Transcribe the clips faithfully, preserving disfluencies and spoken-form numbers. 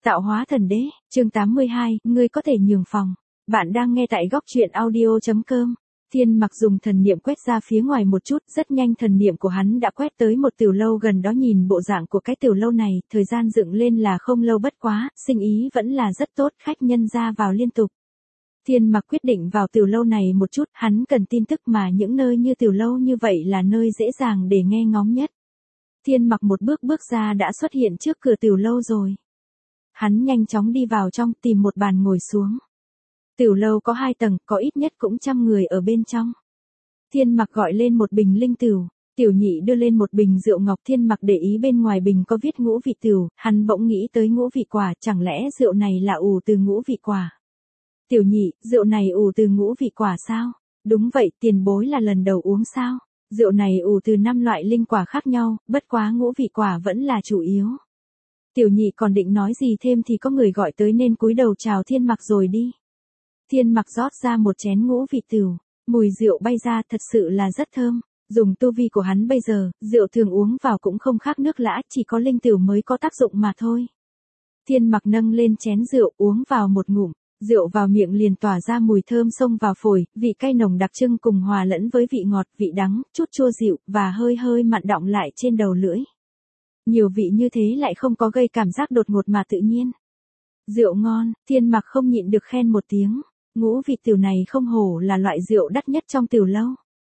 Tạo hóa thần đế, chương tám mươi hai, ngươi có thể nhường phòng. Bạn đang nghe tại góc truyện audio chấm com. Thiên Mặc dùng thần niệm quét ra phía ngoài một chút, rất nhanh thần niệm của hắn đã quét tới một tiểu lâu gần đó. Nhìn bộ dạng của cái tiểu lâu này, thời gian dựng lên là không lâu bất quá, sinh ý vẫn là rất tốt, khách nhân ra vào liên tục. Thiên Mặc quyết định vào tiểu lâu này một chút, hắn cần tin tức mà những nơi như tiểu lâu như vậy là nơi dễ dàng để nghe ngóng nhất. Thiên Mặc một bước bước ra đã xuất hiện trước cửa tiểu lâu rồi. Hắn nhanh chóng đi vào trong, tìm một bàn ngồi xuống. Tiểu lâu có hai tầng, có ít nhất cũng trăm người ở bên trong. Thiên Mặc gọi lên một bình linh tửu, Tiểu Nhị đưa lên một bình rượu ngọc. Thiên Mặc để ý bên ngoài bình có viết ngũ vị tửu, hắn bỗng nghĩ tới ngũ vị quả, chẳng lẽ rượu này là ủ từ ngũ vị quả? Tiểu Nhị, rượu này ủ từ ngũ vị quả sao? Đúng vậy, tiền bối là lần đầu uống sao? Rượu này ủ từ năm loại linh quả khác nhau, bất quá ngũ vị quả vẫn là chủ yếu. Tiểu Nhị còn định nói gì thêm thì có người gọi tới nên cúi đầu chào Thiên Mặc rồi đi. Thiên Mặc rót ra một chén ngũ vị tửu, mùi rượu bay ra thật sự là rất thơm. Dùng tu vi của hắn bây giờ, rượu thường uống vào cũng không khác nước lã, chỉ có linh tửu mới có tác dụng mà thôi. Thiên Mặc nâng lên chén rượu uống vào một ngụm, rượu vào miệng liền tỏa ra mùi thơm xông vào phổi, vị cay nồng đặc trưng cùng hòa lẫn với vị ngọt, vị đắng, chút chua dịu và hơi hơi mặn đọng lại trên đầu lưỡi. Nhiều vị như thế lại không có gây cảm giác đột ngột mà tự nhiên. Rượu ngon, Thiên Mặc không nhịn được khen một tiếng. Ngũ vị tửu này không hổ là loại rượu đắt nhất trong tiểu lâu.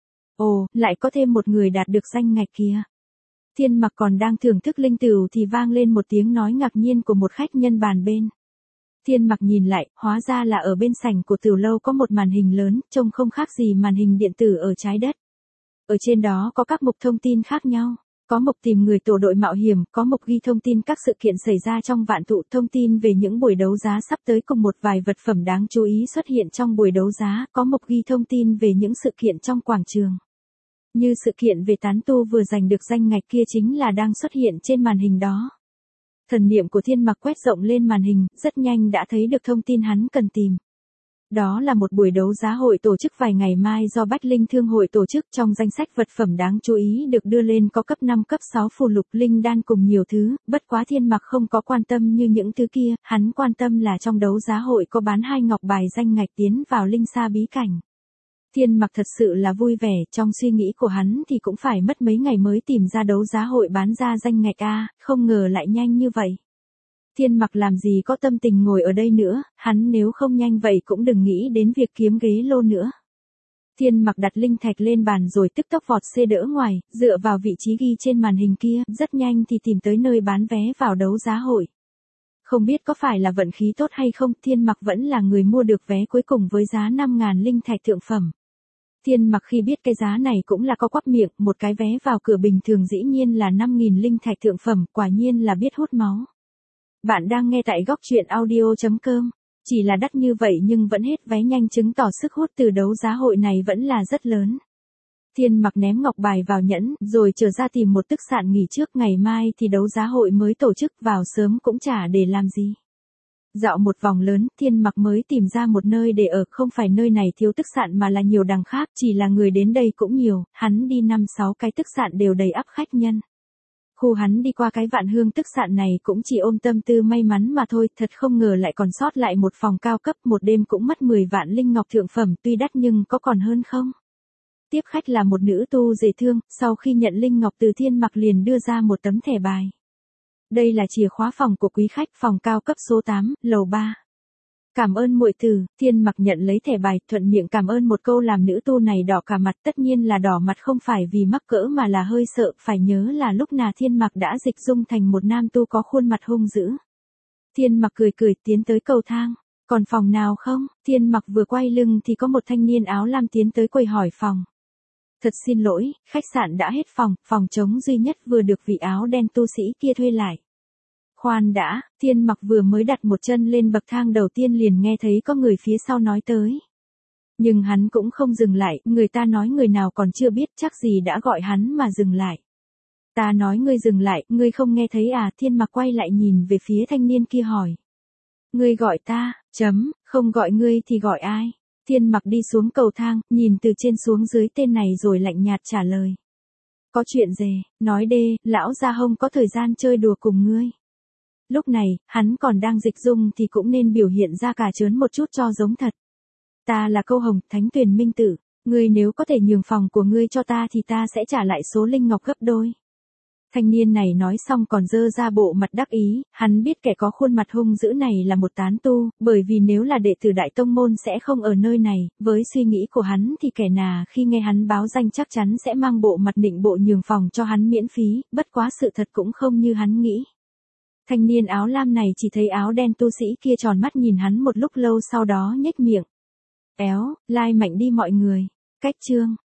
Ồ, lại có thêm một người đạt được danh ngạch kìa. Thiên Mặc còn đang thưởng thức linh tửu thì vang lên một tiếng nói ngạc nhiên của một khách nhân bàn bên. Thiên Mặc nhìn lại, hóa ra là ở bên sảnh của tiểu lâu có một màn hình lớn, trông không khác gì màn hình điện tử ở trái đất. Ở trên đó có các mục thông tin khác nhau. Có mục tìm người tổ đội mạo hiểm, có mục ghi thông tin các sự kiện xảy ra trong vạn tụ, thông tin về những buổi đấu giá sắp tới cùng một vài vật phẩm đáng chú ý xuất hiện trong buổi đấu giá, có mục ghi thông tin về những sự kiện trong quảng trường. Như sự kiện về tán tu vừa giành được danh ngạch kia chính là đang xuất hiện trên màn hình đó. Thần niệm của Thiên Mặc quét rộng lên màn hình, rất nhanh đã thấy được thông tin hắn cần tìm. Đó là một buổi đấu giá hội tổ chức vài ngày mai do Bách Linh Thương hội tổ chức. Trong danh sách vật phẩm đáng chú ý được đưa lên có cấp năm cấp sáu phù lục linh đan cùng nhiều thứ, bất quá Thiên Mặc không có quan tâm như những thứ kia, hắn quan tâm là trong đấu giá hội có bán hai ngọc bài danh ngạch tiến vào linh sa bí cảnh. Thiên Mặc thật sự là vui vẻ, trong suy nghĩ của hắn thì cũng phải mất mấy ngày mới tìm ra đấu giá hội bán ra danh ngạch a, không ngờ lại nhanh như vậy. Thiên Mặc làm gì có tâm tình ngồi ở đây nữa, hắn nếu không nhanh vậy cũng đừng nghĩ đến việc kiếm ghế lô nữa. Thiên Mặc đặt linh thạch lên bàn rồi tức tốc vọt xe đỡ ngoài, dựa vào vị trí ghi trên màn hình kia, rất nhanh thì tìm tới nơi bán vé vào đấu giá hội. Không biết có phải là vận khí tốt hay không, Thiên Mặc vẫn là người mua được vé cuối cùng với giá năm ngàn linh thạch thượng phẩm. Thiên Mặc khi biết cái giá này cũng là có quắp miệng, một cái vé vào cửa bình thường dĩ nhiên là năm nghìn linh thạch thượng phẩm, quả nhiên là biết hút máu. Bạn đang nghe tại góc truyện audio chấm com. Chỉ là đắt như vậy nhưng vẫn hết vé nhanh chứng tỏ sức hút từ đấu giá hội này vẫn là rất lớn. Thiên Mặc ném ngọc bài vào nhẫn, rồi trở ra tìm một tức sạn nghỉ trước, ngày mai thì đấu giá hội mới tổ chức, vào sớm cũng chả để làm gì. Dạo một vòng lớn, Thiên Mặc mới tìm ra một nơi để ở, không phải nơi này thiếu tức sạn mà là nhiều đằng khác, chỉ là người đến đây cũng nhiều, hắn đi năm sáu cái tức sạn đều đầy ắp khách nhân. Khu hắn đi qua cái Vạn Hương tức sạn này cũng chỉ ôm tâm tư may mắn mà thôi, thật không ngờ lại còn sót lại một phòng cao cấp, một đêm cũng mất mười vạn linh ngọc thượng phẩm, tuy đắt nhưng có còn hơn không? Tiếp khách là một nữ tu dễ thương, sau khi nhận linh ngọc từ Thiên Mặc liền đưa ra một tấm thẻ bài. Đây là chìa khóa phòng của quý khách, phòng cao cấp số tám, lầu ba. Cảm ơn muội tử. Thiên Mặc nhận lấy thẻ bài, thuận miệng cảm ơn một câu làm nữ tu này đỏ cả mặt, tất nhiên là đỏ mặt không phải vì mắc cỡ mà là hơi sợ, phải nhớ là lúc nào Thiên Mặc đã dịch dung thành một nam tu có khuôn mặt hung dữ. Thiên Mặc cười cười tiến tới cầu thang, còn phòng nào không? Thiên Mặc vừa quay lưng thì có một thanh niên áo lam tiến tới quầy hỏi phòng. Thật xin lỗi, khách sạn đã hết phòng, phòng trống duy nhất vừa được vị áo đen tu sĩ kia thuê lại. Khoan đã, Thiên Mặc vừa mới đặt một chân lên bậc thang đầu tiên liền nghe thấy có người phía sau nói tới. Nhưng hắn cũng không dừng lại, người ta nói người nào còn chưa biết chắc gì đã gọi hắn mà dừng lại. Ta nói ngươi dừng lại, ngươi không nghe thấy à? Thiên Mặc quay lại nhìn về phía thanh niên kia hỏi. Ngươi gọi ta, chấm, không gọi ngươi thì gọi ai? Thiên Mặc đi xuống cầu thang, nhìn từ trên xuống dưới tên này rồi lạnh nhạt trả lời. Có chuyện gì, nói đê, lão gia hông có thời gian chơi đùa cùng ngươi. Lúc này, hắn còn đang dịch dung thì cũng nên biểu hiện ra cả trớn một chút cho giống thật. Ta là Câu Hồng, Thánh Tuyền Minh Tử. Ngươi nếu có thể nhường phòng của ngươi cho ta thì ta sẽ trả lại số linh ngọc gấp đôi. Thanh niên này nói xong còn dơ ra bộ mặt đắc ý, hắn biết kẻ có khuôn mặt hung dữ này là một tán tu, bởi vì nếu là đệ tử đại tông môn sẽ không ở nơi này, với suy nghĩ của hắn thì kẻ nà khi nghe hắn báo danh chắc chắn sẽ mang bộ mặt nịnh bộ nhường phòng cho hắn miễn phí, bất quá sự thật cũng không như hắn nghĩ. Thanh niên áo lam này chỉ thấy áo đen tu sĩ kia tròn mắt nhìn hắn một lúc lâu sau đó nhếch miệng. Éo, lai mạnh đi mọi người. Cách chương